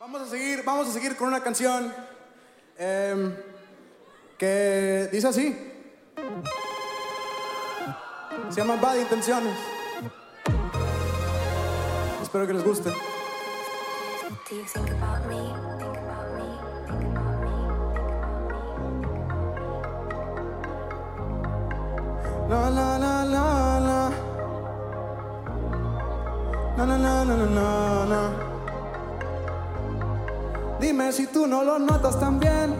Vamos a seguir con una canción que dice así. Se llama Bad Intenciones. Espero que les guste. Do you think about me? Think about me? Think about me? La la la la la. Na na na na na na. Dime si tú no lo notas también.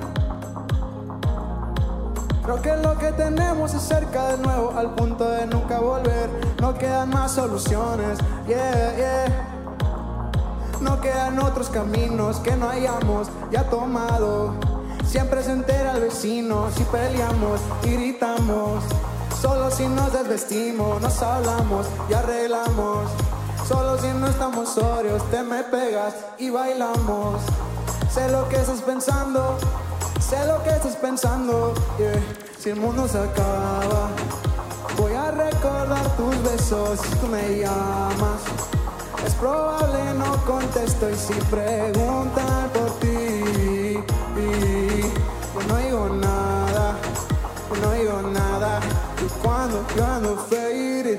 Creo que lo que tenemos es cerca de nuevo, al punto de nunca volver. No quedan más soluciones, yeah, yeah. No quedan otros caminos que no hayamos ya tomado. Siempre se entera el vecino si peleamos y gritamos. Solo si nos desvestimos, nos hablamos y arreglamos. Solo si no estamos sobrios, te me pegas y bailamos. Sé lo que estás pensando, sé lo que estás pensando, yeah. Si el mundo se acaba, voy a recordar tus besos si tú me llamas. Es probable no contesto y si preguntan por ti, yo no digo nada, yo no digo nada. Y cuando yo ando faded,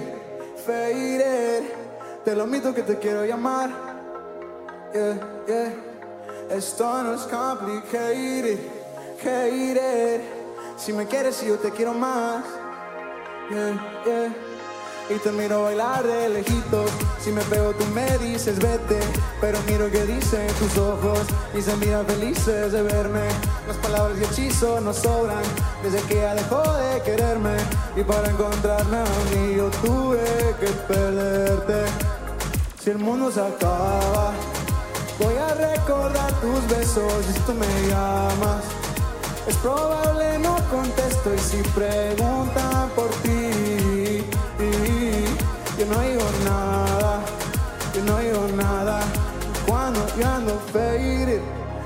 te lo admito que te quiero llamar, yeah, yeah. Esto no es complicated, hated. Si me quieres y yo te quiero más, yeah, yeah. Y te miro bailar de lejitos. Si me pego tú me dices vete, pero miro que dicen tus ojos y se miran felices de verme. Las palabras y hechizos no sobran desde que ella dejó de quererme. Y para encontrarme a mí yo tuve que perderte. Si el mundo se acaba, voy a recordar tus besos y si tú me llamas. Es probable no contesto y si preguntan por ti, yo no digo nada, yo no digo nada. Cuando yo ando faded,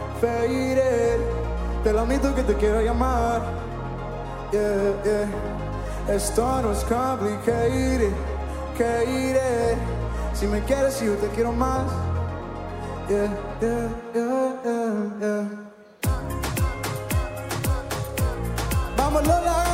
te lo admito que te quiero llamar, yeah, yeah. Esto no es complicated, hated. Si me quieres yo te quiero más, yeah, yeah, yeah, yeah, yeah. Vamos Lola.